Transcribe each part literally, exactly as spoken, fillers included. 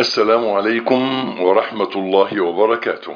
السلام عليكم ورحمة الله وبركاته.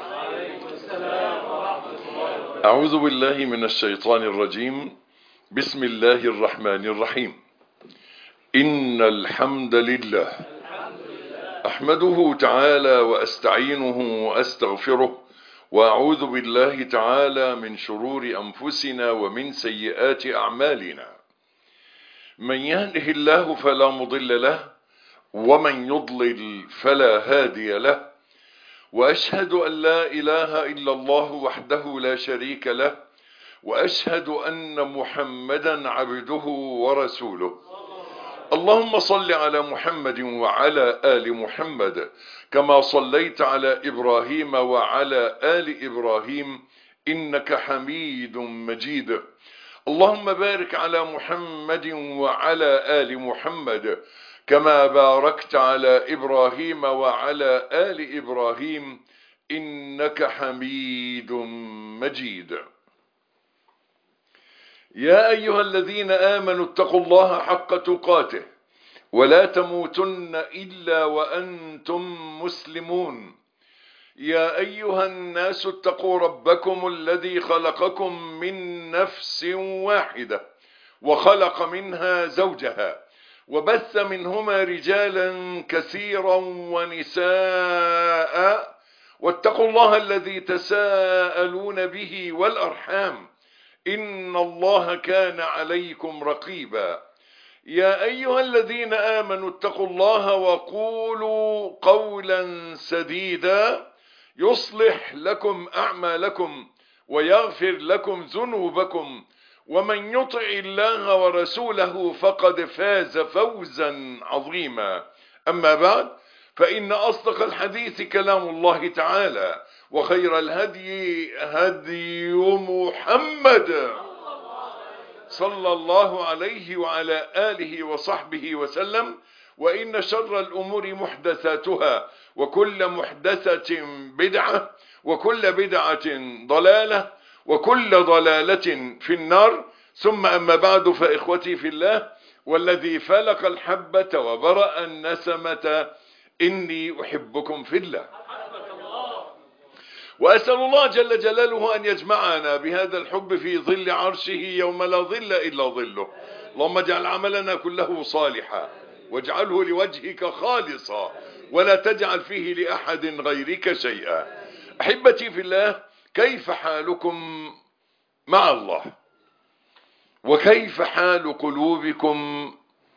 أعوذ بالله من الشيطان الرجيم. بسم الله الرحمن الرحيم. إن الحمد لله أحمده تعالى وأستعينه وأستغفره، وأعوذ بالله تعالى من شرور أنفسنا ومن سيئات أعمالنا. من يهده الله فلا مضل له، ومن يضلل فلا هادي له، وأشهد أن لا إله إلا الله وحده لا شريك له، وأشهد أن محمدا عبده ورسوله. اللهم صل على محمد وعلى آل محمد كما صليت على إبراهيم وعلى آل إبراهيم إنك حميد مجيد. اللهم بارك على محمد وعلى آل محمد كما باركت على إبراهيم وعلى آل إبراهيم إنك حميد مجيد. يا أيها الذين آمنوا اتقوا الله حق تقاته ولا تموتن إلا وأنتم مسلمون. يا أيها الناس اتقوا ربكم الذي خلقكم من نفس واحدة وخلق منها زوجها وبث منهما رجالا كثيرا ونساء، واتقوا الله الذي تساءلون به والأرحام إن الله كان عليكم رقيبا. يا أيها الذين آمنوا اتقوا الله وقولوا قولا سديدا يصلح لكم أعمالكم ويغفر لكم ذنوبكم، ومن يطع الله ورسوله فقد فاز فوزا عظيما. أما بعد، فإن أصدق الحديث كلام الله تعالى، وخير الهدي هدي محمد صلى الله عليه وعلى آله وصحبه وسلم. وإن شر الأمور محدثاتها، وكل محدثة بدعة، وكل بدعة ضلالة، وكل ضلالة في النار. ثم أما بعد، فإخوتي في الله، والذي فلق الحبة وبرأ النسمة، إني أحبكم في الله، وأسأل الله جل جلاله أن يجمعنا بهذا الحب في ظل عرشه يوم لا ظل إلا ظله. اللهم اجعل عملنا كله صالحا، واجعله لوجهك خالصا، ولا تجعل فيه لأحد غيرك شيئا. أحبتي في الله، كيف حالكم مع الله؟ وكيف حال قلوبكم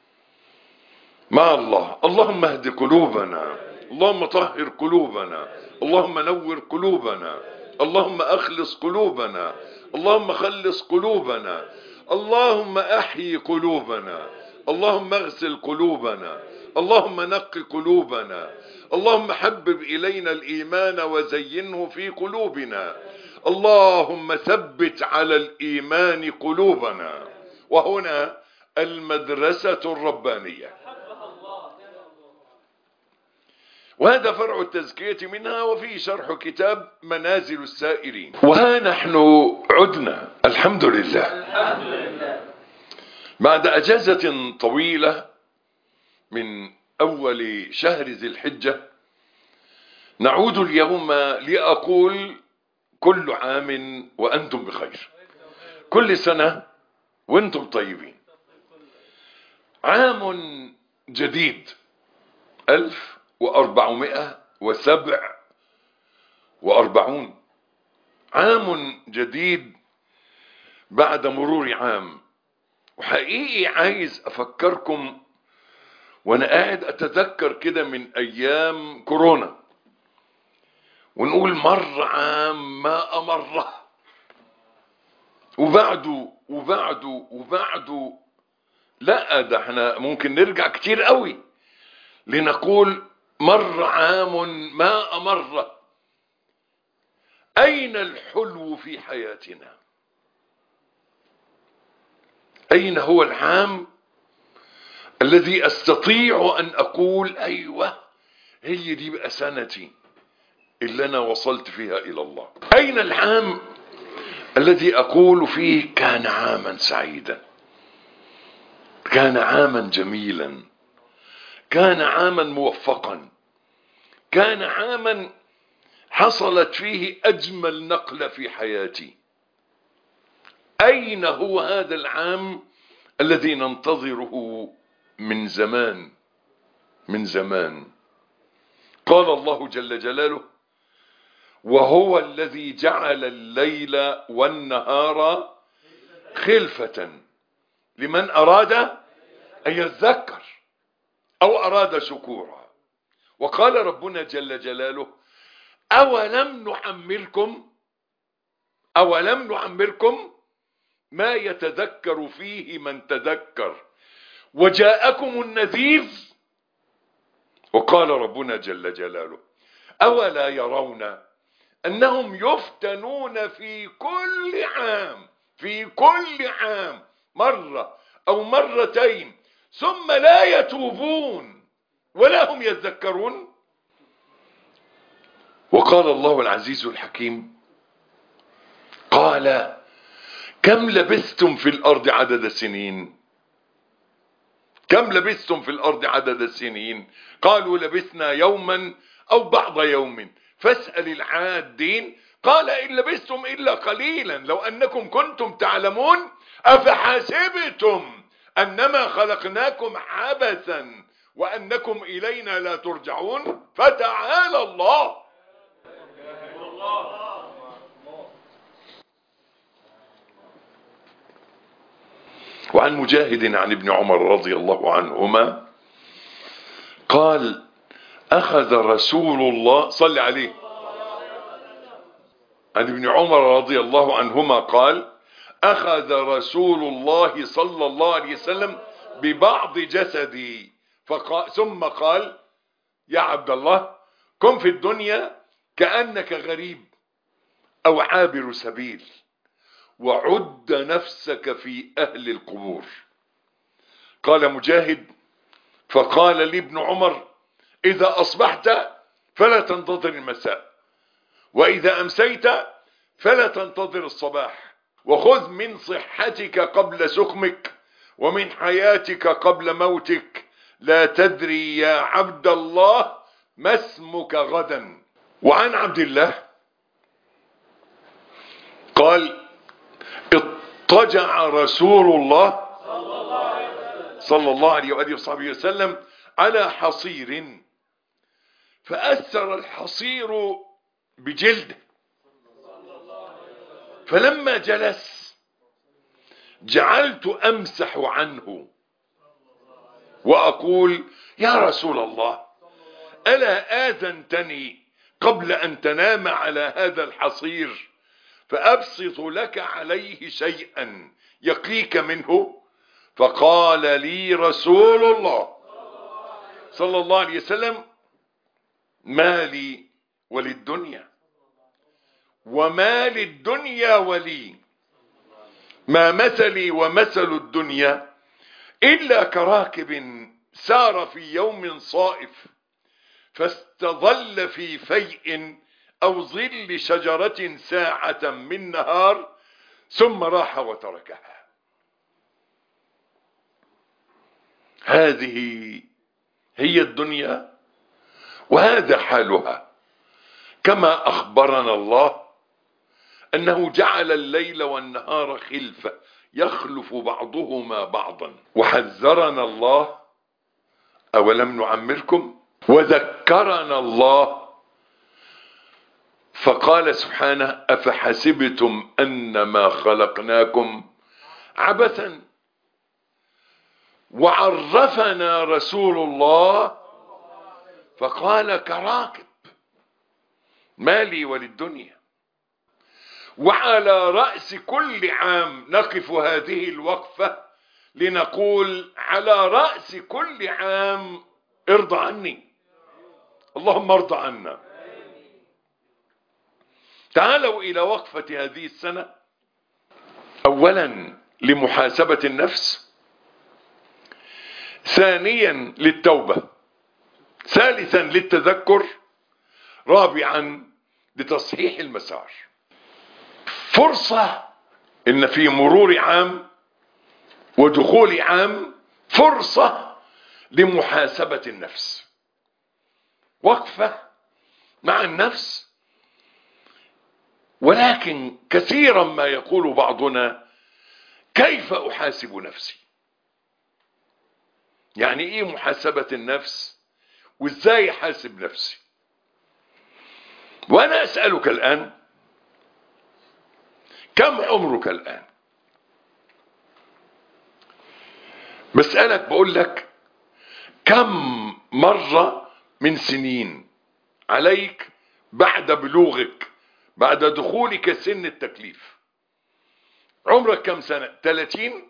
مع الله؟ اللهم اهد قلوبنا، اللهم طهر قلوبنا، اللهم نور قلوبنا، اللهم أخلص قلوبنا، اللهم خلص قلوبنا، اللهم أحيي قلوبنا، اللهم اغسل قلوبنا، اللهم نق قلوبنا، اللهم حبب إلينا الإيمان وزينه في قلوبنا، اللهم ثبت على الإيمان قلوبنا. وهنا المدرسة الربانية، وهذا فرع التزكية منها، وفيه شرح كتاب منازل السائرين. وها نحن عدنا الحمد لله الحمد لله بعد أجازة طويلة من أول شهر ذي الحجة. نعود اليوم لأقول كل عام وأنتم بخير، كل سنة وأنتم طيبين. عام جديد، ألف وأربعمائة وسبع وأربعون، عام جديد بعد مرور عام. وحقيقي عايز أفكركم وأنا قاعد أتذكر كده من أيام كورونا، ونقول مر عام ما أمره، وبعده وبعده وبعده. لا، ده احنا ممكن نرجع كتير قوي لنقول مر عام ما أمره. أين الحلو في حياتنا؟ أين هو العام الذي أستطيع أن أقول أيوة هي دي بقى سنتي اللي أنا وصلت فيها إلى الله؟ أين العام الذي أقول فيه كان عاما سعيدا، كان عاما جميلا، كان عاما موفقا، كان عاما حصلت فيه أجمل نقلة في حياتي. أين هو هذا العام الذي ننتظره من زمان من زمان؟ قال الله جل جلاله: وهو الذي جعل الليل والنهار خلفة لمن أراد أن يذكر أو أراد شكورا. وقال ربنا جل جلاله: أولم نعمركم أولم نعمركم ما يتذكر فيه من تذكر وجاءكم النذير. وقال ربنا جل جلاله: أولا يرون أنهم يفتنون في كل عام في كل عام مرة أو مرتين ثم لا يتوبون ولا هم يذكرون. وقال الله العزيز الحكيم: قال كم لبثتم في الأرض عدد السنين كم لبثتم في الأرض عدد السنين قالوا لبثنا يوما أو بعض يوم فاسأل العادين قال إن لبثتم إلا قليلا لو أنكم كنتم تعلمون أفحسبتم أنما خلقناكم عبثا وأنكم إلينا لا ترجعون فتعالى الله. وعن مجاهد عن ابن عمر رضي الله عنهما قال: أخذ رسول الله صل عليه عن ابن عمر رضي الله عنهما قال: أخذ رسول الله صلى الله عليه وسلم ببعض جسدي فقال ثم قال: يا عبد الله كن في الدنيا كأنك غريب أو عابر سبيل وعد نفسك في أهل القبور. قال مجاهد: فقال لي ابن عمر: إذا أصبحت فلا تنتظر المساء وإذا أمسيت فلا تنتظر الصباح وخذ من صحتك قبل سقمك ومن حياتك قبل موتك لا تدري يا عبد الله ما اسمك غدا. وعن عبد الله قال: اضطجع رسول الله صلى الله عليه وآله وصحبه وسلم على حصير فأثر الحصير بجلده فلما جلس جعلت أمسح عنه وأقول: يا رسول الله ألا آذنتني قبل أن تنام على هذا الحصير فأبسط لك عليه شيئا يقيك منه؟ فقال لي رسول الله صلى الله عليه وسلم: ما لي وللدنيا وما للدنيا ولي ما مثلي ومثل الدنيا إلا كراكب سار في يوم صائف فاستظل في فيء أو ظل شجرة ساعة من نهار ثم راح وتركها. هذه هي الدنيا وهذا حالها، كما أخبرنا الله أنه جعل الليل والنهار خلفة يخلف بعضهما بعضا، وحذرنا الله: أولم نعمركم؟ وذكرنا الله فقال سبحانه: أفحسبتم أنما خلقناكم عبثا. وعرفنا رسول الله فقال: كراكب ما لي وللدنيا. وعلى رأس كل عام نقف هذه الوقفة لنقول على رأس كل عام: ارضى عني، اللهم ارضى عنا. تعالوا إلى وقفة هذه السنة. أولا لمحاسبة النفس، ثانيا للتوبة، ثالثا للتذكر، رابعا لتصحيح المسار. فرصة إن في مرور عام ودخول عام فرصة لمحاسبة النفس، وقفة مع النفس. ولكن كثيرا ما يقول بعضنا: كيف أحاسب نفسي؟ يعني ايه محاسبة النفس؟ وازاي احاسب نفسي؟ وانا اسألك الان: كم عمرك الان؟ بسألك بقول لك: كم مرة من سنين عليك بعد بلوغك، بعد دخولك سن التكليف؟ عمرك كم سنة؟ ثلاثين،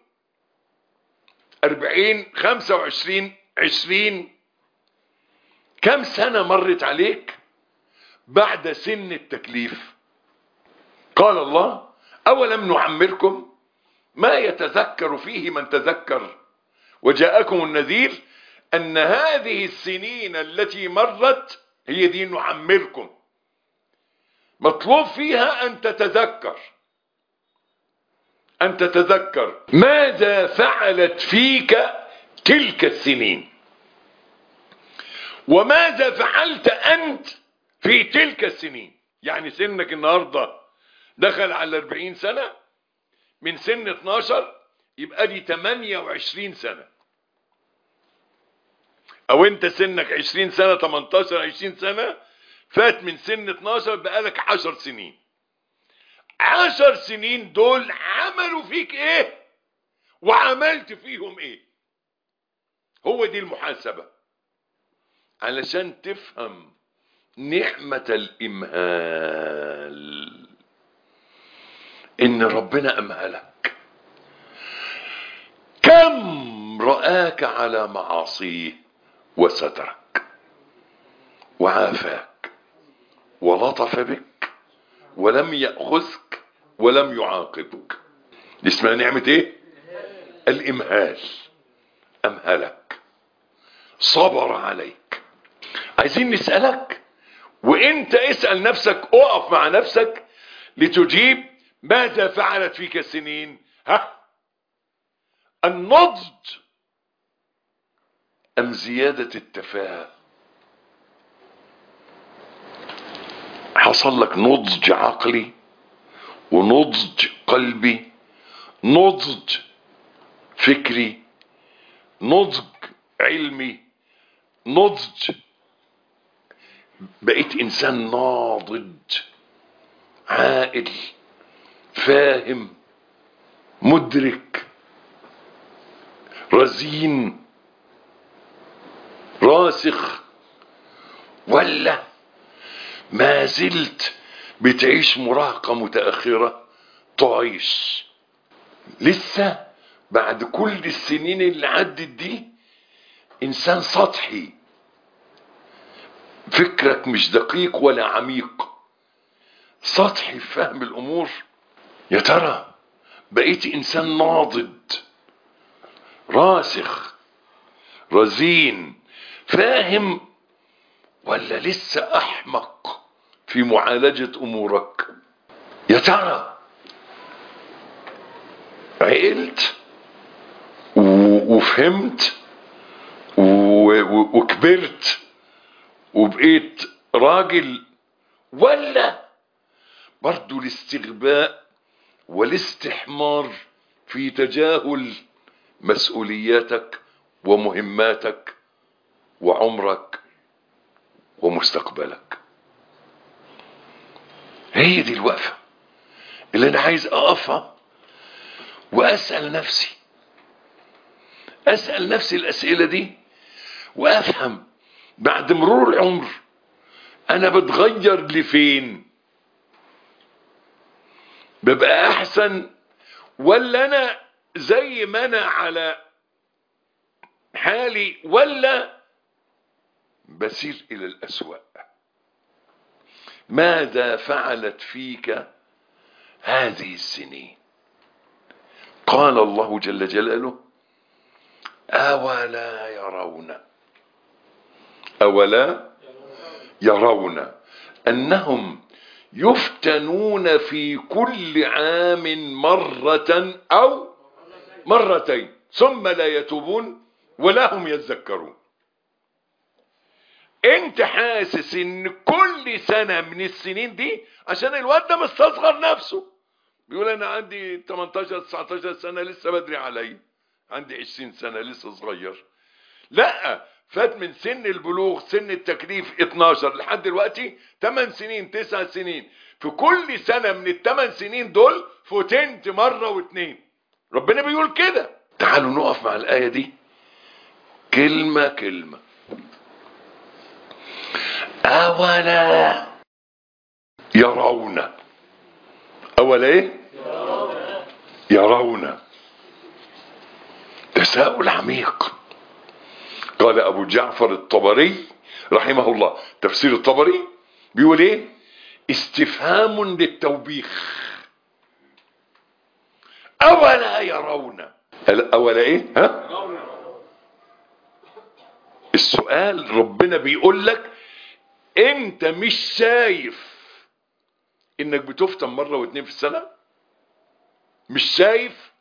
أربعين، خمسة وعشرين، عشرين؟ كم سنة مرت عليك بعد سن التكليف؟ قال الله: أولم نعمركم ما يتذكر فيه من تذكر وجاءكم النذير. أن هذه السنين التي مرت هي دي نعمركم، مطلوب فيها أن تتذكر، أن تتذكر ماذا فعلت فيك تلك السنين، وماذا فعلت أنت في تلك السنين. يعني سنك النهاردة دخل على أربعين سنة، من سن اتناشر يبقى دي ثمانية وعشرين سنة. او انت سنك عشرين سنة، تمنتاشر، عشرين سنة، فات من سن اتناشر بقالك عشر سنين. عشر سنين دول عملوا فيك ايه وعملت فيهم ايه؟ هو دي المحاسبة، علشان تفهم نعمة الامهال، ان ربنا امهلك. كم رآك على معاصيه وسترك وعافاك ولطف بك ولم يأخذك ولم يعاقبك. دي اسمها نعمة ايه؟ الامهال. امهلك، صبر عليك. عايزين نسألك، وانت اسأل نفسك، اقف مع نفسك لتجيب: ماذا فعلت فيك السنين؟ ها؟ النضج ام زيادة التفاهة؟ حصل لك نضج عقلي ونضج قلبي، نضج فكري، نضج علمي، نضج، بقيت انسان ناضج عاقل فاهم مدرك رزين راسخ، ولا ما زلت بتعيش مراهقة متأخرة تعيش لسه بعد كل السنين اللي عدت دي انسان سطحي، فكرك مش دقيق ولا عميق، سطحي في فهم الامور؟ يا ترى بقيت انسان ناضج راسخ رزين فاهم، ولا لسه احمق في معالجة امورك؟ يا ترى عقلت وفهمت وكبرت وبقيت راجل، ولا برضو الاستغباء والاستحمار في تجاهل مسؤولياتك ومهماتك وعمرك ومستقبلك؟ هي دي الوقفة اللي انا عايز اقفها واسأل نفسي، اسأل نفسي الاسئلة دي وافهم بعد مرور العمر انا بتغير لفين، ببقى احسن، ولا انا زي ما انا على حالي، ولا بسير الى الاسوأ؟ ماذا فعلت فيك هذه السنين؟ قال الله جل جلاله: أولا يرون أولا يرون أنهم يفتنون في كل عام مرة أو مرتين ثم لا يتوبون ولا هم يذكرون. انت حاسس ان كل سنة من السنين دي عشان الواد ده مستصغر نفسه، بيقول انا عندي تمنتاشر تسعتاشر سنة لسه بدري علي، عندي عشرين سنة لسه صغير. لا، فات من سن البلوغ سن التكليف اتناشر لحد دلوقتي تمن سنين تسع سنين، في كل سنة من التمن سنين دول فتنت مرة واتنين. ربنا بيقول كده. تعالوا نقف مع الآية دي كلمة كلمة. أولا يرون. أولا ايه؟ يرون. تساؤل عميق. قال أبو جعفر الطبري رحمه الله، تفسير الطبري بيقول ايه؟ استفهام للتوبيخ. أولا يرون. أولا ايه؟ ها؟ السؤال ربنا بيقول لك انت مش شايف انك بتفتن مرة واتنين في السنة؟ مش شايف؟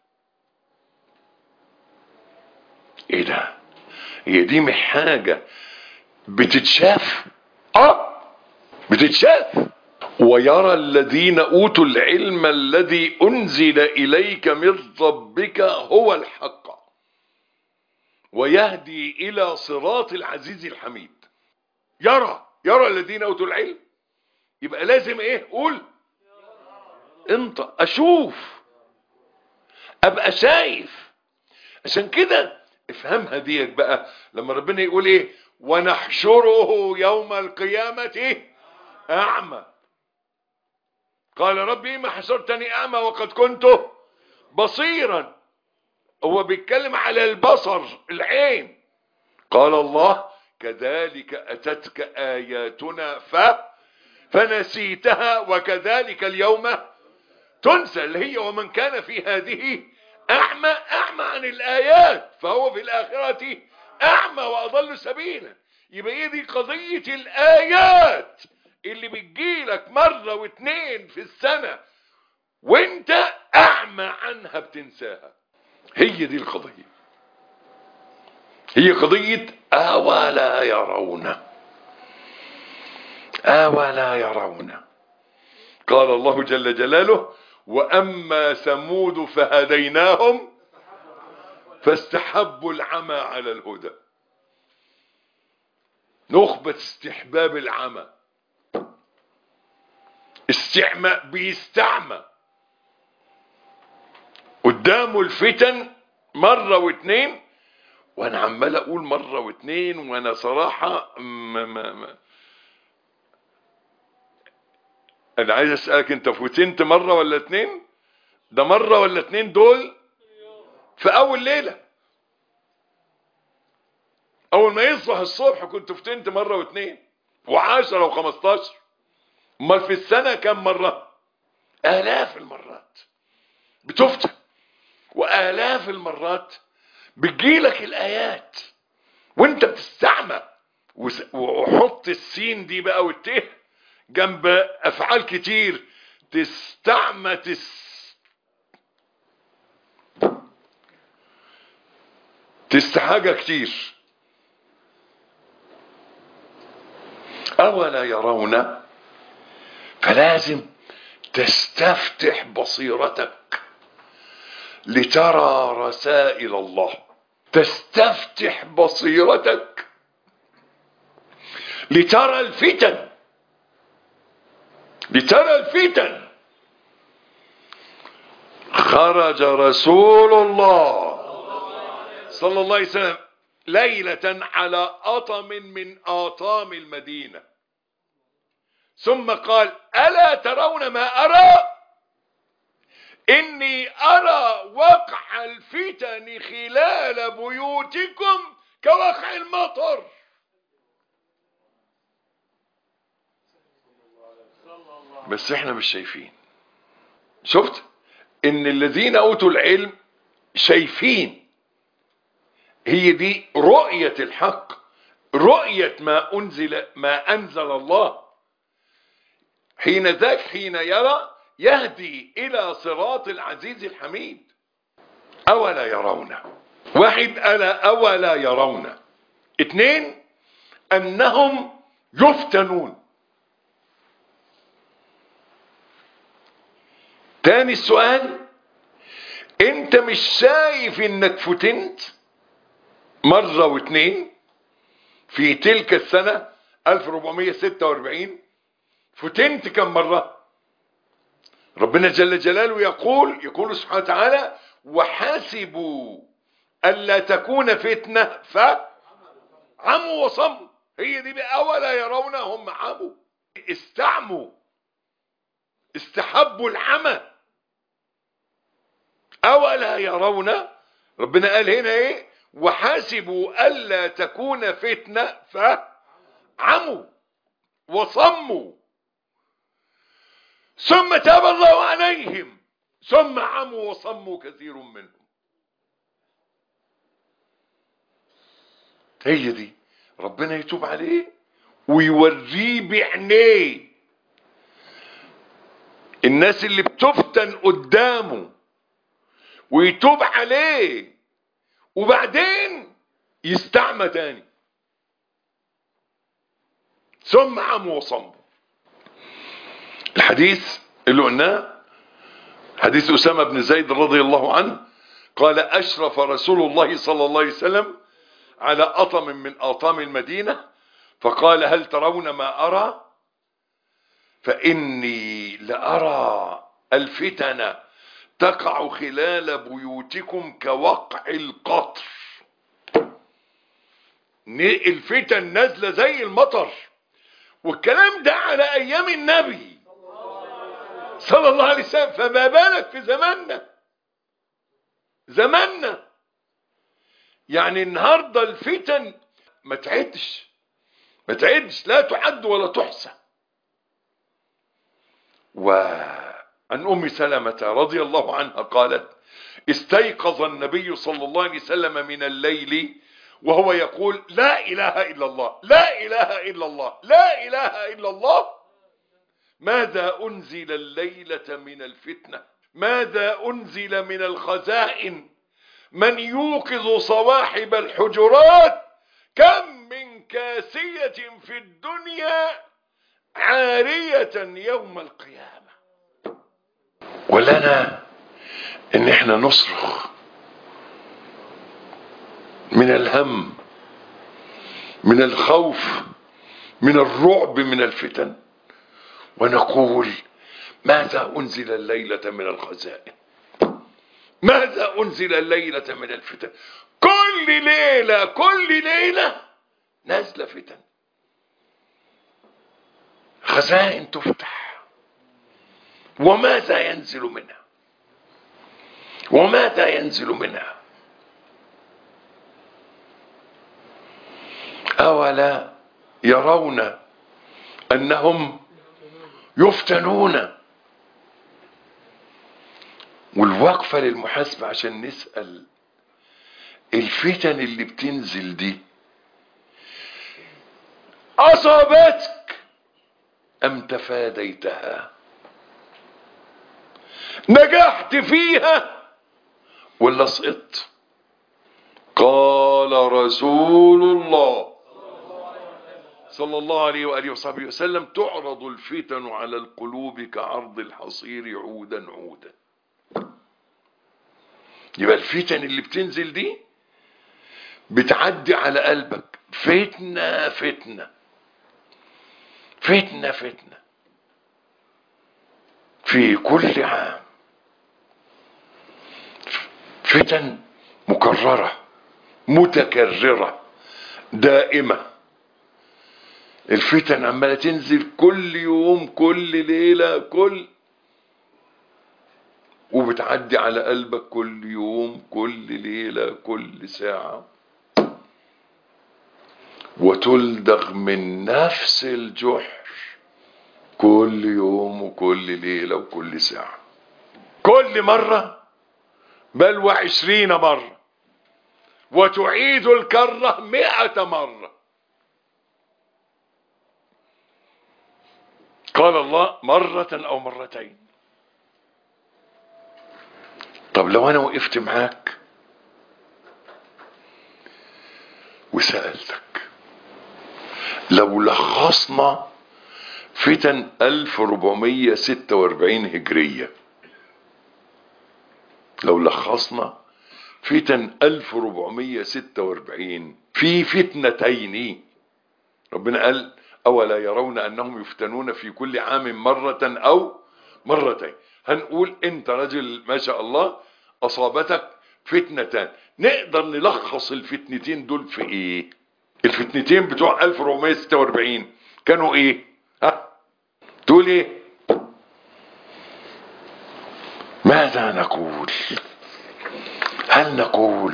ايه ده؟ هي دي مش حاجة بتتشاف؟ اه بتتشاف. ويرى الذين اوتوا العلم الذي انزل اليك من ربك هو الحق ويهدي الى صراط العزيز الحميد. يرى يرى الذين اوتوا العلم، يبقى لازم ايه؟ قول انت اشوف، ابقى شايف. عشان كده افهمها ديك بقى لما ربنا يقول ايه؟ ونحشره يوم القيامة اعمى. قال ربي ما حشرتني اعمى وقد كنت بصيرا. هو بيتكلم على البصر، العين. قال الله كذلك اتتك اياتنا ف فنسيتها وكذلك اليوم تنسى، اللي هي ومن كان في هذه اعمى اعمى عن الايات فهو في الاخرة اعمى واضل سبيلا. يبقى ايه دي قضية الايات اللي بتجيلك مرة واتنين في السنة وانت اعمى عنها بتنساها. هي دي القضية، هي قضية أولا يرون. أولا يرون. قال الله جل جلاله وأما ثمود فهديناهم فاستحبوا العمى على الهدى. نخبة استحباب العمى، استعمى، بيستعمى قدامه الفتن مرة واتنين. وانا عمال اقول مرة واتنين وانا صراحة ما ما ما انا عايز اسألك، انت فتنت مرة ولا اتنين؟ ده مرة ولا اتنين دول في اول ليلة، اول ما يصبح الصبح كنت فتنت مرة واتنين وعشرة وخمستاشر. امال في السنة كم مرة؟ الاف المرات بتفتن، والاف المرات بتجيلك الايات وانت بتستعمى. وحط السين دي بقى والته جنب افعال كتير. تستعمى تس تستحاجة كتير. اولا يرون. فلازم تستفتح بصيرتك لترى رسائل الله. تستفتح بصيرتك لترى الفتن، لترى الفتن. خرج رسول الله صلى الله عليه وسلم ليلة على أطم من آطام المدينة، ثم قال ألا ترون ما أرى؟ إني أرى وقع الفتن خلال بيوتكم كوقع المطر. بس احنا مش شايفين. شفت ان الذين اوتوا العلم شايفين. هي دي رؤية الحق، رؤية ما انزل ما انزل الله. حين ذاك حين يرى يهدي الى صراط العزيز الحميد. اولا يرون. واحد، الا اولا يرون. اتنين، انهم يفتنون. تاني السؤال، انت مش شايف انك فتنت مرة واتنين في تلك السنة ألف وأربعمائة وستة وأربعين؟ فتنت كم مرة؟ ربنا جل جلاله يقول يقول سبحانه وتعالى: وحاسبوا ألا تكون فتنة فعموا وصموا. هي دي بقى، أولا يرون، هم عموا، استعموا، استحبوا العمى. أولا يرون، ربنا قال هنا ايه؟ وحاسبوا ألا تكون فتنة فعموا وصموا ثم تاب الله عليهم ثم عموا وصموا كثير منهم. هي دي، ربنا يتوب عليه ويوريه بعينيه الناس اللي بتفتن قدامه، ويتوب عليه وبعدين يستعمى تاني ثم عموا وصموا. الحديث اللي قلناه حديث أسامة بن زيد رضي الله عنه قال: أشرف رسول الله صلى الله عليه وسلم على أطم من أطام المدينة فقال: هل ترون ما أرى؟ فإني لأرى الفتن تقع خلال بيوتكم كوقع القطر. الفتن نازلة زي المطر، والكلام ده على أيام النبي صلى الله عليه وسلم، فما بالك في زماننا زماننا يعني النهاردة الفتن ما تعدش ما تعدش لا تعد ولا تحصى. وعن أم سلمة رضي الله عنها قالت: استيقظ النبي صلى الله عليه وسلم من الليل وهو يقول: لا إله إلا الله، لا إله إلا الله، لا إله إلا الله. ماذا أنزل الليلة من الفتنة؟ ماذا أنزل من الخزائن؟ من يوقظ صواحب الحجرات؟ كم من كاسية في الدنيا عارية يوم القيامة. ولنا ان احنا نصرخ من الهم، من الخوف، من الرعب من الفتن، ونقول: ماذا أنزل الليلة من الخزائن؟ ماذا أنزل الليلة من الفتن؟ كل ليلة كل ليلة نازلة فتن، خزائن تفتح. وماذا ينزل منها؟ وماذا ينزل منها؟ أولا يرون أنهم يفتنون. والوقفة للمحاسبة عشان نسأل: الفتن اللي بتنزل دي أصابتك أم تفاديتها؟ نجحت فيها ولا سقطت؟ قال رسول الله صلى الله عليه وآله وصحبه وسلم: تعرض الفتن على القلوب كعرض الحصير عودا عودا. يبقى الفتن اللي بتنزل دي بتعدي على قلبك فتنة فتنة فتنة فتنة في كل عام، فتن مكررة متكررة دائمة. الفتن عمالة تنزل كل يوم كل ليلة كل وبتعدي على قلبك كل يوم كل ليلة كل ساعة، وتلدغ من نفس الجحر كل يوم وكل ليلة وكل ساعة، كل مرة بل وعشرين مرة، وتعيد الكرة مئة مرة. قال الله: مرة أو مرتين. طب لو أنا وقفت معاك وسألتك: لو لخصنا فتن ألف وأربعمية وستة وأربعين هجرية، لو لخصنا فتن ألف وأربعمية وستة وأربعين في فتنتين، ربنا قال أولا يرون أنهم يفتنون في كل عام مرة أو مرتين. هنقول أنت رجل ما شاء الله أصابتك فتنتان، نقدر نلخص الفتنتين دول في إيه؟ الفتنتين بتوع ألف وأربعمية وستة وأربعين كانوا إيه؟ ها؟ تقول إيه؟ ماذا نقول؟ هل نقول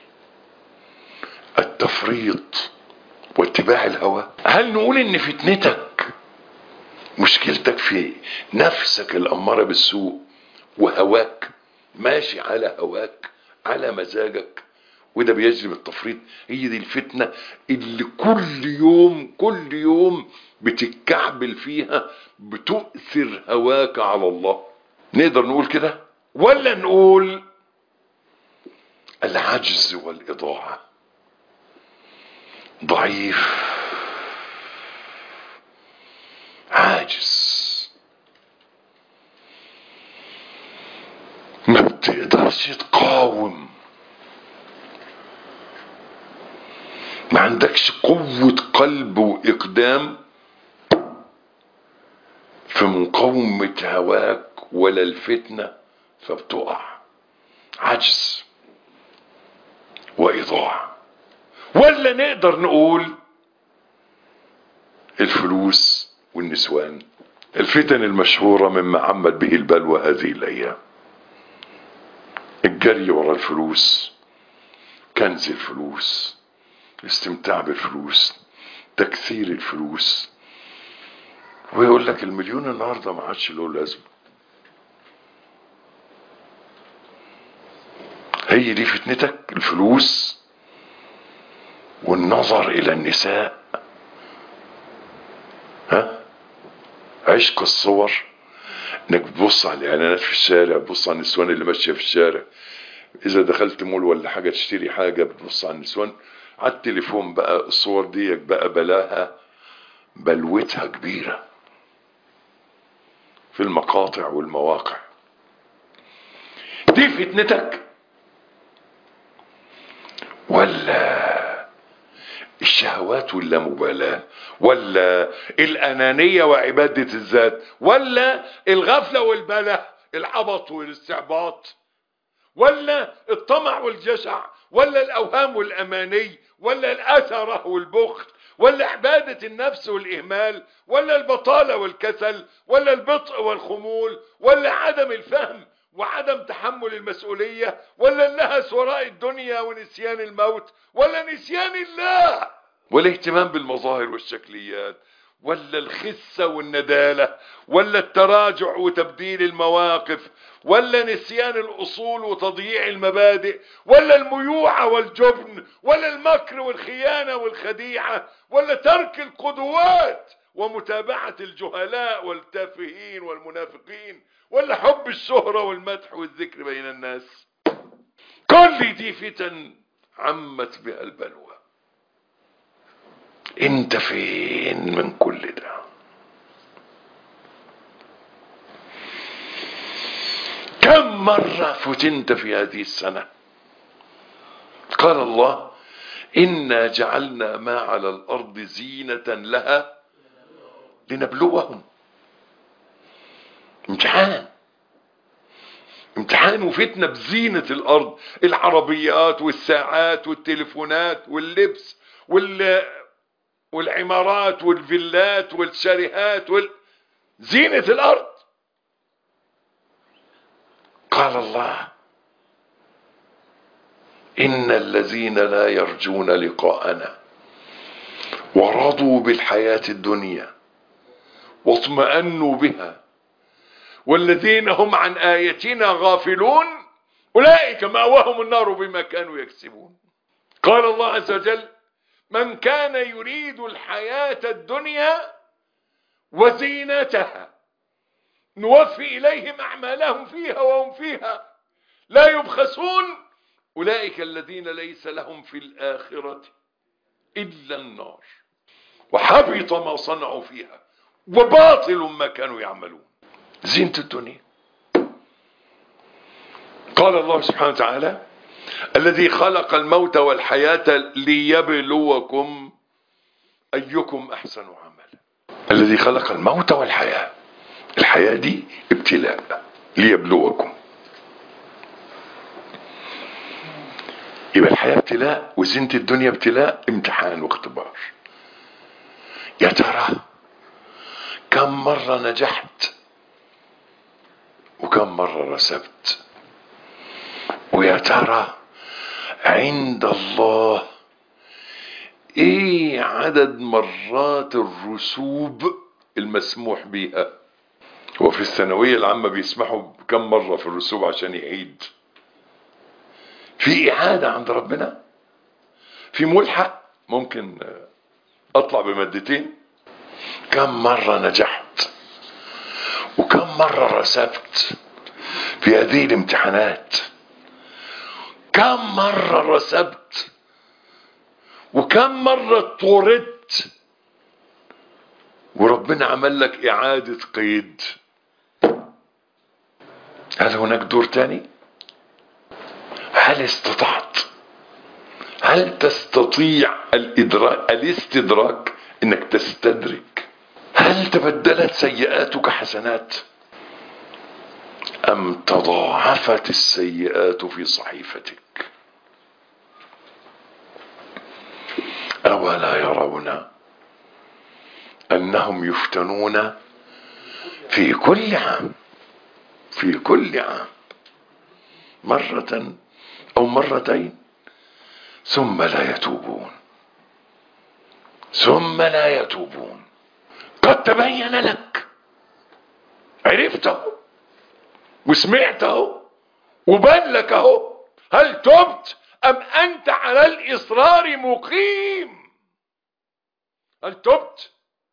التفريط واتباع الهوى؟ هل نقول ان فتنتك مشكلتك في نفسك الأمارة بالسوء وهواك ماشي على هواك على مزاجك وده بيجلب التفريط؟ هي دي الفتنة اللي كل يوم كل يوم بتتكعبل فيها، بتؤثر هواك على الله. نقدر نقول كده؟ ولا نقول العجز والإضاعة؟ ضعيف عاجز ما بتقدرش تقاوم، ما عندكش قوة قلب وإقدام في مقاومة هواك ولا الفتنة، فبتقع. عجز وإضاعة. ولا نقدر نقول الفلوس والنسوان، الفتن المشهورة مما عمت به البلوى هذه الأيام، الجري ورا الفلوس، كنز الفلوس، الاستمتاع بالفلوس، تكثير الفلوس. ويقول لك المليون النهارده ما عادش له لازمه. هي دي فتنتك، الفلوس والنظر الى النساء، ها، عشق الصور، انك تبص على الاعلانات في الشارع، تبص على النسوان اللي ماشيه في الشارع، اذا دخلت مول ولا حاجه تشتري حاجه بتبص على النسوان على التليفون. بقى الصور ديك بقى بلاها بلوتها كبيره في المقاطع والمواقع. دي فتنتك؟ ولا الشهوات واللامبالاة، ولا الأنانية وعبادة الذات، ولا الغفلة والبلة، العبط والاستعباط، ولا الطمع والجشع، ولا الأوهام والأماني، ولا الأثرة والبخل، ولا عبادة النفس والإهمال، ولا البطالة والكسل، ولا البطء والخمول، ولا عدم الفهم وعدم تحمل المسؤولية، ولا اللهس وراء الدنيا ونسيان الموت، ولا نسيان الله والاهتمام بالمظاهر والشكليات، ولا الخسة والندالة، ولا التراجع وتبديل المواقف، ولا نسيان الأصول وتضييع المبادئ، ولا الميوعة والجبن، ولا المكر والخيانة والخديعة، ولا ترك القدوات ومتابعة الجهلاء والتافهين والمنافقين، ولا حب الشهرة والمدح والذكر بين الناس. كل دي فتن عمت بها البلوى. انت فين من كل ده؟ كم مرة فتنت في هذه السنة؟ قال الله إنا جعلنا ما على الأرض زينة لها لنبلوهم. امتحان، امتحان وفتنة بزينة الأرض، العربيات والساعات والتليفونات واللبس وال والعمارات والفيلات والشاليهات وال... زينة الأرض. قال الله إن الذين لا يرجون لقاءنا ورضوا بالحياة الدنيا واطمأنوا بها والذين هم عن آياتنا غافلون أولئك مأواهم النار بما كانوا يكسبون. قال الله عز وجل من كان يريد الحياة الدنيا وزينتها نوفي إليهم أعمالهم فيها وهم فيها لا يبخسون أولئك الذين ليس لهم في الآخرة إلا النار وحبط ما صنعوا فيها وباطل ما كانوا يعملون. زينة الدنيا. قال الله سبحانه وتعالى الذي خلق الموت والحياة ليبلوكم أيكم أحسن عملا. الذي خلق الموت والحياة، الحياة دي ابتلاء ليبلوكم، يبقى الحياة ابتلاء وزينة الدنيا ابتلاء، امتحان واختبار. يا ترى كم مرة نجحت وكم مرة رسبت؟ ويا ترى عند الله ايه عدد مرات الرسوب المسموح بيها؟ هو في الثانوية العامة بيسمحوا بكم مرة في الرسوب عشان يعيد؟ في اعادة عند ربنا؟ في ملحق ممكن اطلع بمادتين؟ كم مرة نجحت وكم مرة رسبت في هذه الامتحانات؟ كم مرة رسبت وكم مرة طردت وربنا عمل لك اعادة قيد؟ هل هناك دور تاني؟ هل استطعت؟ هل تستطيع الادراك الاستدراك انك تستدرك؟ هل تبدلت سيئاتك حسنات ام تضاعفت السيئات في صحيفتك؟ اولا يرون انهم يفتنون في كل عام في كل عام مرة او مرتين ثم لا يتوبون ثم لا يتوبون. قد تبين لك، عرفته وسمعته وبان لك اهو، هل تبت ام انت على الاصرار مقيم؟ هل تبت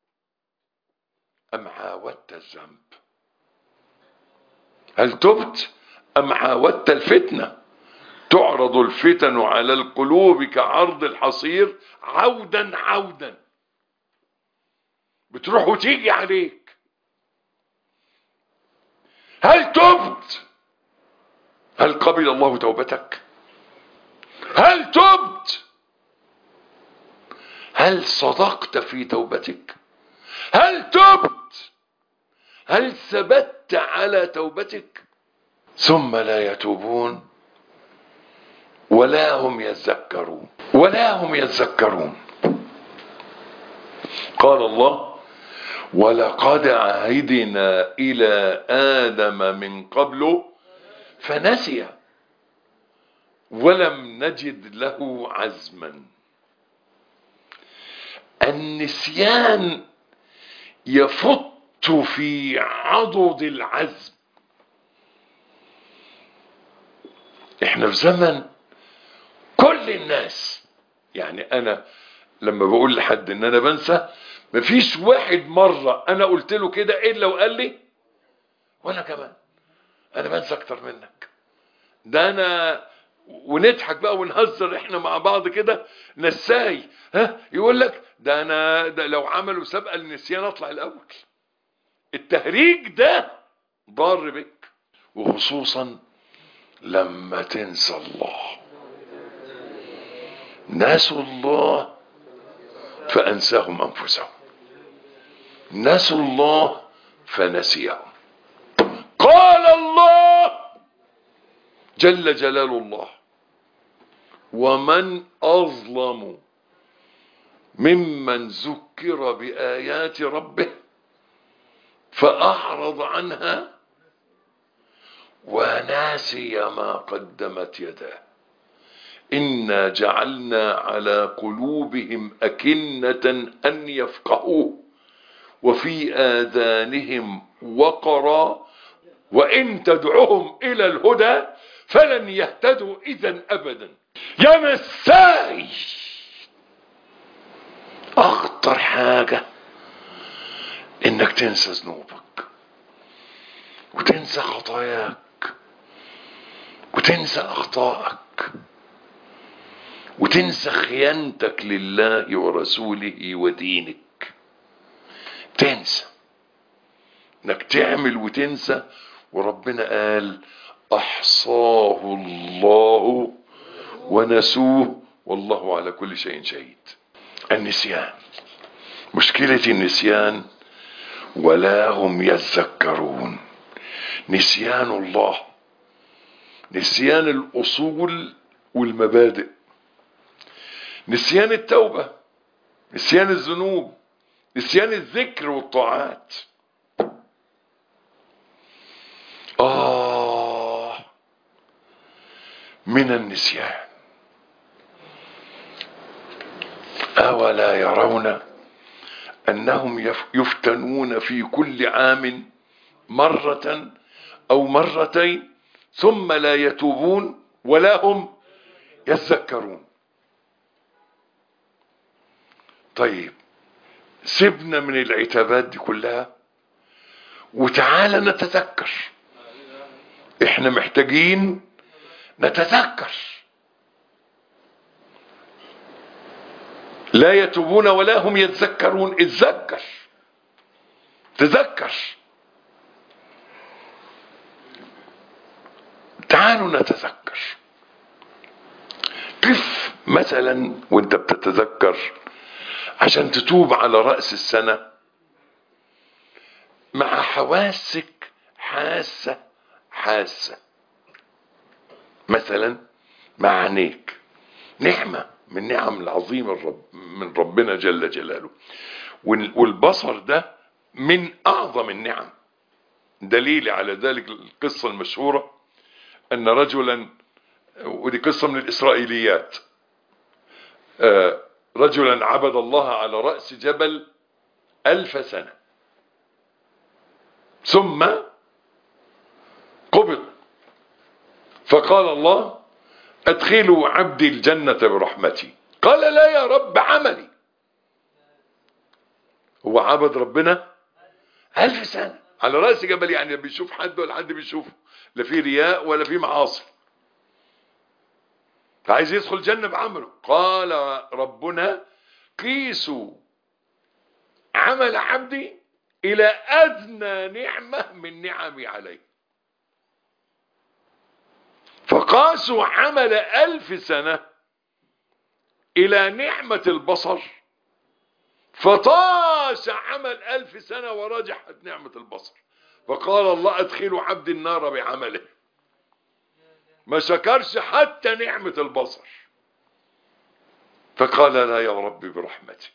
ام عاودت الذنب؟ هل تبت ام عاودت الفتنة؟ تعرض الفتن على القلوب كعرض الحصير عودا عودا، بتروح وتيجي عليك. هل تبت؟ هل قبل الله توبتك؟ هل تبت؟ هل صدقت في توبتك؟ هل تبت؟ هل ثبت على توبتك؟ ثم لا يتوبون ولا هم يذكرون ولا هم يذكرون. قال الله ولقد عهدنا إلى آدم من قبل فنسي ولم نجد له عزما. النسيان يفت في عضد العزم. احنا في زمن كل الناس، يعني انا لما بقول لحد ان انا بنسى، مفيش واحد مرة انا قلت له كده الا وقال لي وانا كمان انا بنسى اكتر منك. ده انا ونضحك بقى ونهزر احنا مع بعض كده نساي، ها يقول لك ده انا ده لو عملوا سابقة للنسيان اطلع الاول. التهريج ده ضار بك، وخصوصا لما تنسى الله. نسوا الله فأنساهم أنفسهم، نسوا الله فنسيهم. قال الله جل جلال الله ومن أظلم ممن ذكر بآيات ربه فأعرض عنها وناسي ما قدمت يداه إنا جعلنا على قلوبهم أكنة أن يفقهوه وفي آذانهم وقرا وإن تدعوهم إلى الهدى فلن يهتدوا إذا أبدا. يا مساي، أخطر حاجة إنك تنسى ذنوبك وتنسى خطاياك وتنسى أخطائك وتنسى خيانتك لله ورسوله ودينك. تنسى، انك تعمل وتنسى. وربنا قال احصاه الله ونسوه والله على كل شيء شهيد. النسيان، مشكلة النسيان ولا هم يذكرون. نسيان الله، نسيان الأصول والمبادئ، نسيان التوبة، نسيان الذنوب، نسيان الذكر والطاعات. آه من النسيان. أولا يرون أنهم يفتنون في كل عام مرة أو مرتين ثم لا يتوبون ولا هم يذكرون. طيب سيبنا من العتابات دي كلها وتعالى نتذكر. احنا محتاجين نتذكر. لا يتوبون ولا هم يتذكرون. اتذكر، تذكر. تعالوا نتذكر. كيف مثلا وانت بتتذكر عشان تتوب على رأس السنة مع حواسك حاسة حاسة. مثلا مع عينيك، نعمة من نعم العظيم الرب من ربنا جل جلاله. والبصر ده من أعظم النعم. دليل على ذلك القصة المشهورة أن رجلا، ودي قصة من الإسرائيليات، رجلا عبد الله على رأس جبل ألف سنة ثم قبض، فقال الله أدخلوا عبدي الجنة برحمتي. قال لا يا رب عملي. هو عبد ربنا ألف سنة على رأس جبل، يعني بيشوف حد ولا حد بيشوفه، لا في رياء ولا في معاصي، فعايز يدخل الجنة بعمله. قال ربنا قيسوا عمل عبدي إلى أدنى نعمة من نعمي عليه. فقاسوا عمل ألف سنة إلى نعمة البصر، فطاش عمل ألف سنة ورجحت نعمة البصر. فقال الله أدخلوا عبد النار بعمله. ما شكرش حتى نعمة البصر، فقال لا يا رب برحمتك.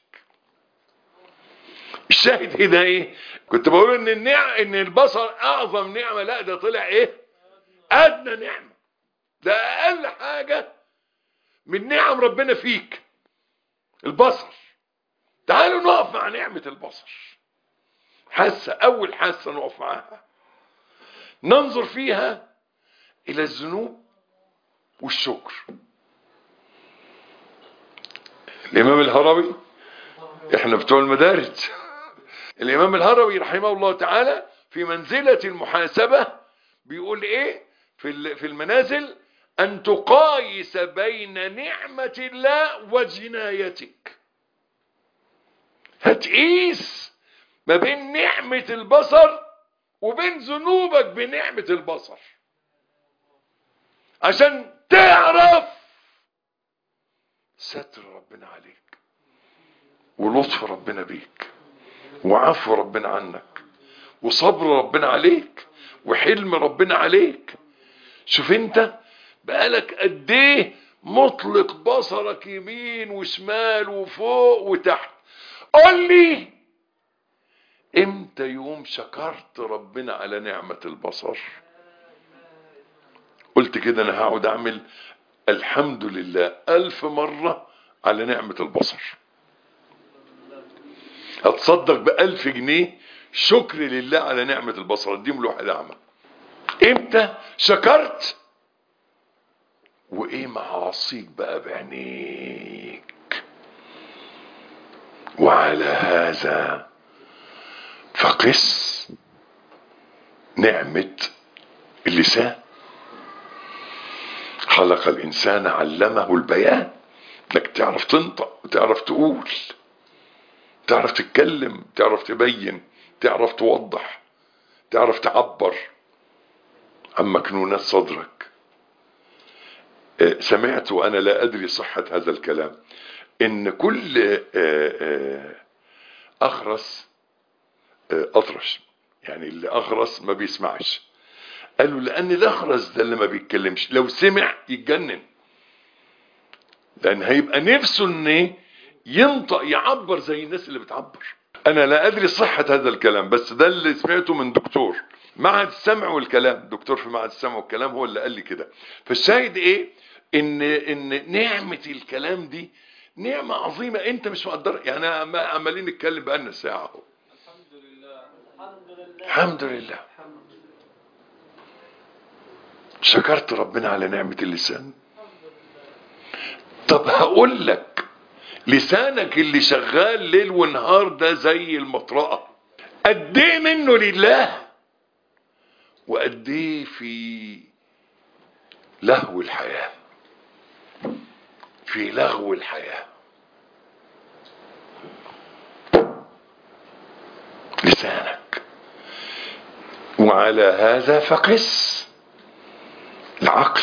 الشاهد هنا ايه؟ كنت بقول ان النعم ان البصر اعظم نعمة، لا ده طلع ايه؟ ادنى نعمة، ده اقل حاجة من نعم ربنا فيك البصر. تعالوا نقف مع نعمة البصر. حاسة، اول حاسة نقف معاها، ننظر فيها الى الذنوب والشكر. الامام الهروي، احنا بتوع المدارج، الامام الهروي رحمه الله تعالى في منزلة المحاسبة بيقول ايه في في المنازل؟ ان تقايس بين نعمة الله وجنايتك. هتقيس ما بين نعمة البصر وبين ذنوبك بنعمة البصر عشان تعرف ستر ربنا عليك ولطف ربنا بيك وعفو ربنا عنك وصبر ربنا عليك وحلم ربنا عليك. شوف انت بقالك قد ايه مطلق بصرك يمين وشمال وفوق وتحت. قول لي امتى يوم شكرت ربنا على نعمة البصر؟ قلت كده انا هقعد اعمل الحمد لله الف مرة على نعمة البصر. اتصدق بألف جنيه شكر لله على نعمة البصر، اديهم لواحد اعمى. امتى شكرت؟ وايه معاصيك بقى بعينيك. وعلى هذا فقس نعمة اللسان. خلق الانسان علمه البيان، انك تعرف تنطق وتعرف تقول. تعرف تتكلم، تعرف تبين، تعرف توضح، تعرف تعبر عن مكنونات صدرك. سمعت وأنا لا أدري صحة هذا الكلام إن كل أخرس أطرش، يعني اللي أخرس ما بيسمعش. قالوا لأن الأخرس ده اللي ما بيتكلمش لو سمع يتجنن، لأن هيبقى نفسه إن ينطق يعبر زي الناس اللي بتعبر. أنا لا أدري صحة هذا الكلام، بس ده اللي سمعته من دكتور معهد السمع والكلام، دكتور في معهد السمع والكلام هو اللي قال لي كده. فالشاهد إيه؟ إن إن نعمة الكلام دي نعمة عظيمة أنت مش مقدر. يعني عمالين نتكلم بقالنا ساعة أهو. الحمد لله الحمد لله الحمد لله. شكرت ربنا على نعمة اللسان. طب هقول لك، لسانك اللي شغال ليل ونهار ده زي المطرقة، قد ايه منه لله وقد ايه في لهو الحياة، في لغو الحياة. لسانك. وعلى هذا فقس العقل،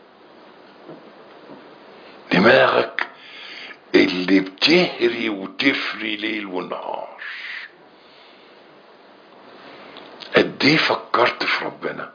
دماغك اللي بتهري وتفري ليل ونهار، قد ايه فكرت في ربنا،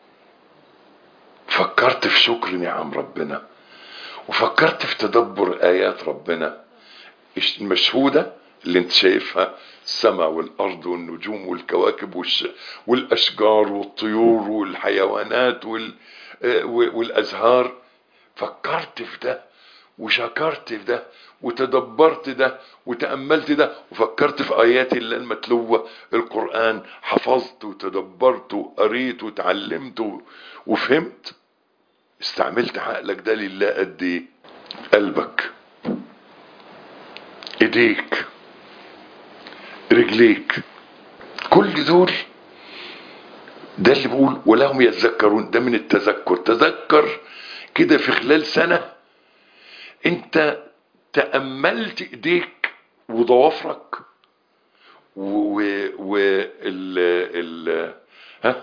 فكرت في شكر نعم ربنا، وفكرت في تدبر آيات ربنا المشهودة اللي انت شايفها، السماء والأرض والنجوم والكواكب والش... والأشجار والطيور والحيوانات وال... والأزهار. فكرت في ده وشكرت في ده وتدبرت ده وتأملت ده، وفكرت في آيات الله المتلوة القرآن، حفظت وتدبرت وقريت وتعلمت وفهمت. استعملت عقلك ده لله قد ايه؟ قلبك، ايديك، رجليك، كل دول. ده اللي بقول ولهم يتذكرون، ده من التذكر. تذكر كده في خلال سنة انت تأملت ايديك وضوافرك و و ال ال ها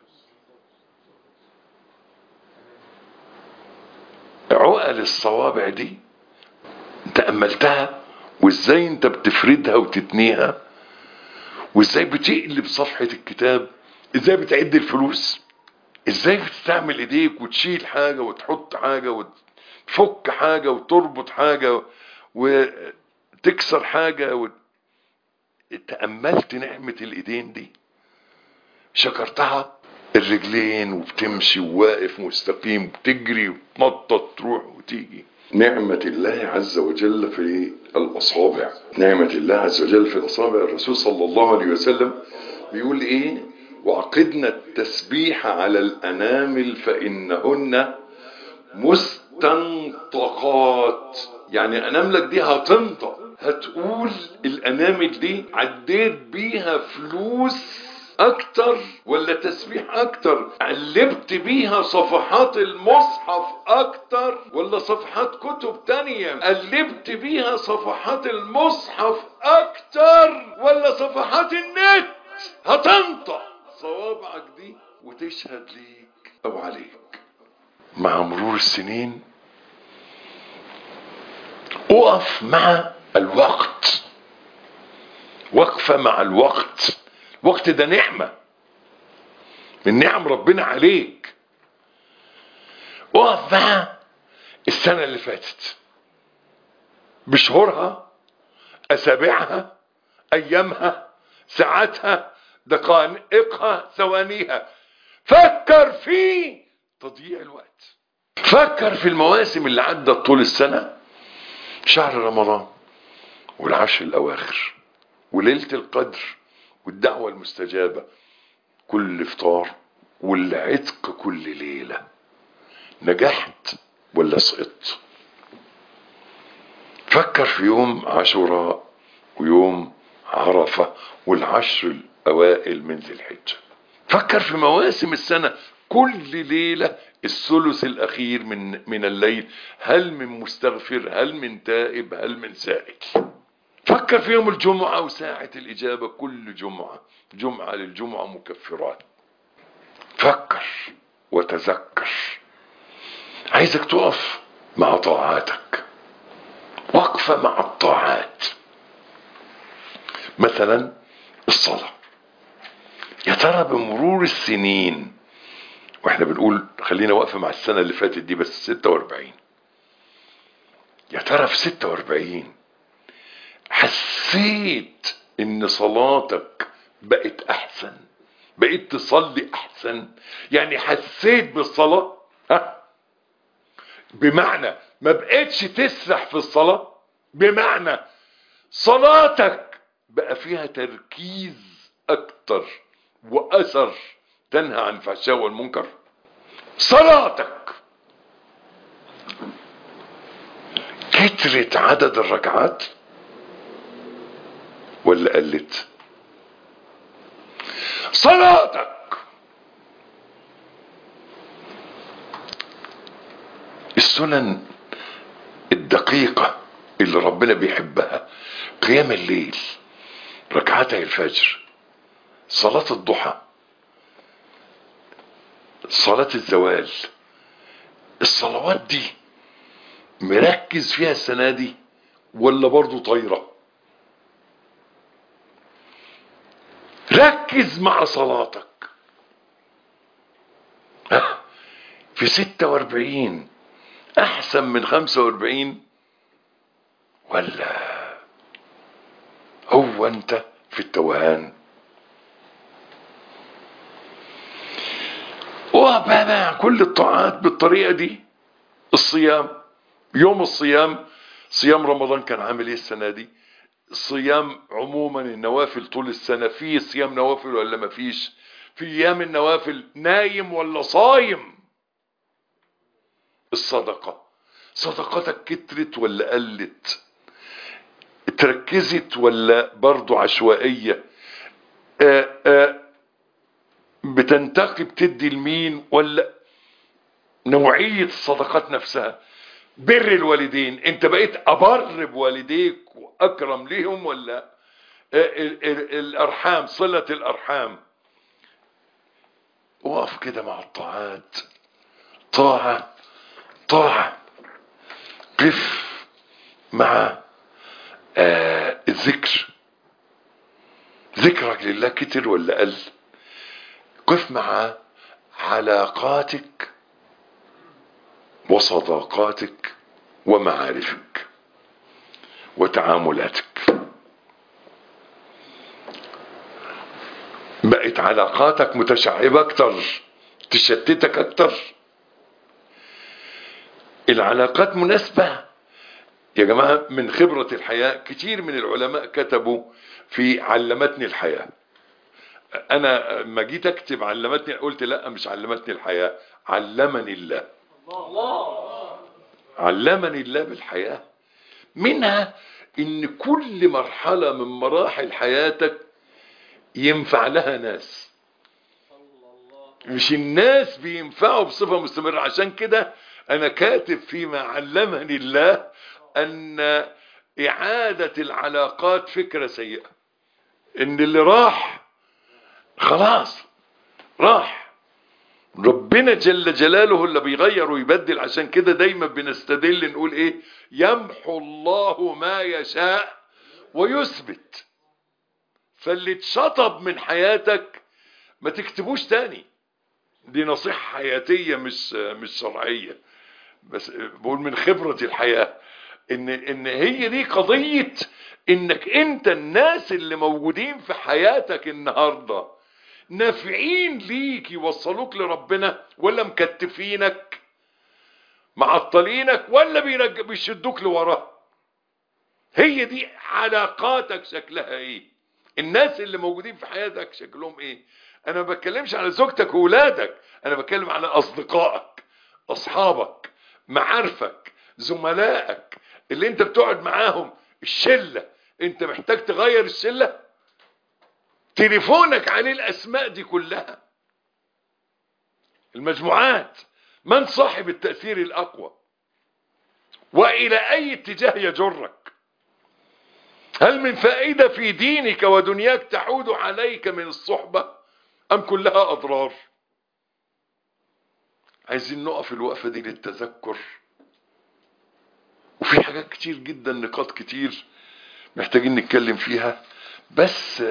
عقل الصوابع دي تأملتها، وازاي انت بتفردها وتتنيها، وازاي بتقلب صفحة الكتاب، ازاي بتعد الفلوس، ازاي بتستعمل ايديك وتشيل حاجة وتحط حاجة وتفك حاجة وتربط حاجة وتكسر حاجة وت... تأملت نعمة الايدين دي، شكرتها. الرجلين وبتمشي وواقف مستقيم، بتجري وتنطط تروح وتيجي. نعمة الله عز وجل في الأصابع، نعمة الله عز وجل في الأصابع. الرسول صلى الله عليه وسلم بيقول إيه؟ وعقدنا التسبيح على الأنامل فإنهن مستنطقات. يعني أناملك دي هتنطق، هتقول الأنامل دي عديت بيها فلوس اكتر ولا تسبيح اكتر، قلبت بيها صفحات المصحف اكتر ولا صفحات كتب تانية، قلبت بيها صفحات المصحف اكتر ولا صفحات النت. هتنطق صوابعك دي وتشهد ليك او عليك. مع مرور السنين اقف مع الوقت، وقفة مع الوقت. الوقت ده نعمة من نعم ربنا عليك. اقف مع السنة اللي فاتت بشهورها، اسابيعها، ايامها، ساعاتها، دقائقها، ثوانيها. فكر في تضييع الوقت، فكر في المواسم اللي عدت طول السنة، شهر رمضان والعشر الاواخر وليلة القدر والدعوة المستجابة، كل افطار والعتق كل ليلة. نجحت ولا سقطت؟ فكر في يوم عاشوراء ويوم عرفة والعشر الاوائل من ذي الحجة. فكر في مواسم السنة، كل ليلة الثلث الاخير من من الليل، هل من مستغفر، هل من تائب، هل من سائل. فكر في يوم الجمعة وساعة الإجابة كل جمعة، جمعة للجمعة مكفرات. فكر وتذكر. عايزك تقف مع طاعاتك، وقفة مع الطاعات. مثلا الصلاة، يا ترى بمرور السنين، واحنا بنقول خلينا واقفة مع السنة اللي فاتت دي بس ستة واربعين، يا ترى في ستة واربعين حسيت ان صلاتك بقت احسن؟ بقيت تصلي احسن؟ يعني حسيت بالصلاة؟ ها؟ بمعنى ما بقيتش تسرح في الصلاة، بمعنى صلاتك بقى فيها تركيز اكتر واثر، تنهى عن الفحشاء والمنكر. صلاتك كترت عدد الركعات ولا قلت؟ صلاتك السنن الدقيقة اللي ربنا بيحبها، قيام الليل، ركعتي الفجر، صلاة الضحى، صلاة الزوال، الصلوات دي مركز فيها السنة دي ولا برضو طايرة؟ ركز مع صلاتك. ها؟ في ستة واربعين احسن من خمسة واربعين ولا هو انت في التوهان؟ وبقى كل الطاعات بالطريقة دي. الصيام، يوم الصيام، صيام رمضان كان عامل ايه السنة دي؟ الصيام عموما النوافل طول السنة، في صيام نوافل ولا ما فيش؟ في ايام النوافل نايم ولا صايم؟ الصدقة، صدقاتك كترت ولا قلت؟ اتركزت ولا برضو عشوائية؟ آآ آآ بتنتقي بتدي لمين؟ ولا نوعية الصدقات نفسها؟ بر الوالدين، انت بقيت ابر بوالديك واكرم ليهم ولا؟ ال ال الارحام، صلة الارحام. وقف كده مع الطاعات، طاعة طاعة. قف مع آه الذكر، ذكرك لله كتر ولا قل؟ قف مع علاقاتك وصداقاتك ومعارفك وتعاملاتك. بقت علاقاتك متشعبة اكتر، تشتتك اكتر؟ العلاقات مناسبة يا جماعة. من خبرة الحياة كتير من العلماء كتبوا في علمتني الحياة. انا ما جيت اكتب علمتني قلت لا، مش علمتني الحياة، علمني الله. علمني الله بالحياة. منها ان كل مرحلة من مراحل حياتك ينفع لها ناس، مش الناس بينفعوا بصفة مستمرة. عشان كده انا كاتب فيما علمني الله ان اعادة العلاقات فكرة سيئة، ان اللي راح خلاص راح. ربنا جل جلاله اللي بيغير ويبدل. عشان كده دايما بنستدل نقول ايه؟ يمحو الله ما يشاء ويثبت. فاللي اتشطب من حياتك ما تكتبوش تاني. دي نصيحة حياتية مش مش شرعية، بس بقول من خبرة الحياة ان ان هي دي قضية. انك انت الناس اللي موجودين في حياتك النهاردة نافعين ليك يوصلوك لربنا ولا مكتفينك معطلينك ولا بيرج... بيشدوك لوراه؟ هي دي علاقاتك شكلها ايه؟ الناس اللي موجودين في حياتك شكلهم ايه؟ انا ما بتكلمش على زوجتك وولادك، انا بتكلم على اصدقائك، اصحابك، معارفك، زملائك اللي انت بتقعد معاهم، الشلة. انت محتاج تغير الشلة؟ تليفونك عليه الاسماء دي كلها، المجموعات. من صاحب التأثير الاقوى والى اي اتجاه يجرك؟ هل من فائدة في دينك ودنياك تعود عليك من الصحبة أم كلها أضرار؟ عايزين نقف الوقفة دي للتذكر، وفي حاجات كتير جدا، نقاط كتير محتاجين نتكلم فيها، بس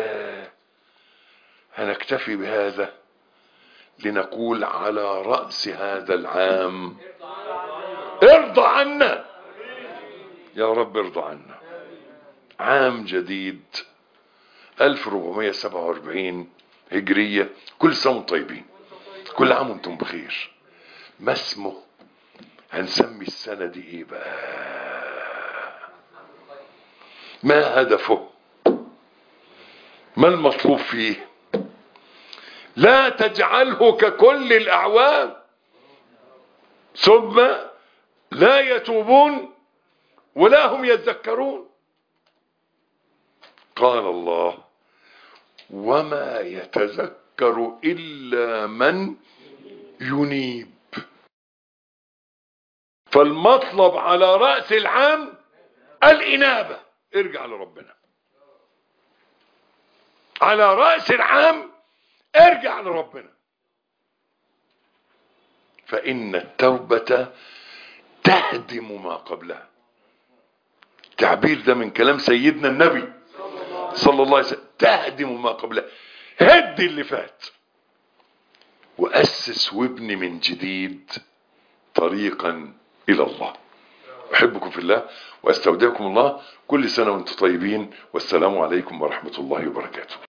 هنكتفي بهذا لنقول على رأس هذا العام ارضى عنا يا رب، ارضى عنا. عام جديد ألف وأربعمائة وسبعة وأربعين هجرية، كل سنة وانتم طيبين، كل عام وانتم بخير. ما اسمه؟ هنسمي السنة دي ايه بقى؟ ما هدفه؟ ما المطلوب فيه؟ لا تجعله ككل الأعوام ثم لا يتوبون ولا هم يذكرون. قال الله: وما يتذكر إلا من ينيب. فالمطلب على رأس العام الإنابة، ارجع لربنا. على رأس العام ارجع لربنا، فإن التوبة تهدم ما قبلها. التعبير ده من كلام سيدنا النبي صلى الله عليه وسلم، تهدم ما قبلها. هد اللي فات وأسس وابني من جديد طريقا إلى الله. أحبكم في الله وأستودعكم الله. كل سنة وأنتم طيبين، والسلام عليكم ورحمة الله وبركاته.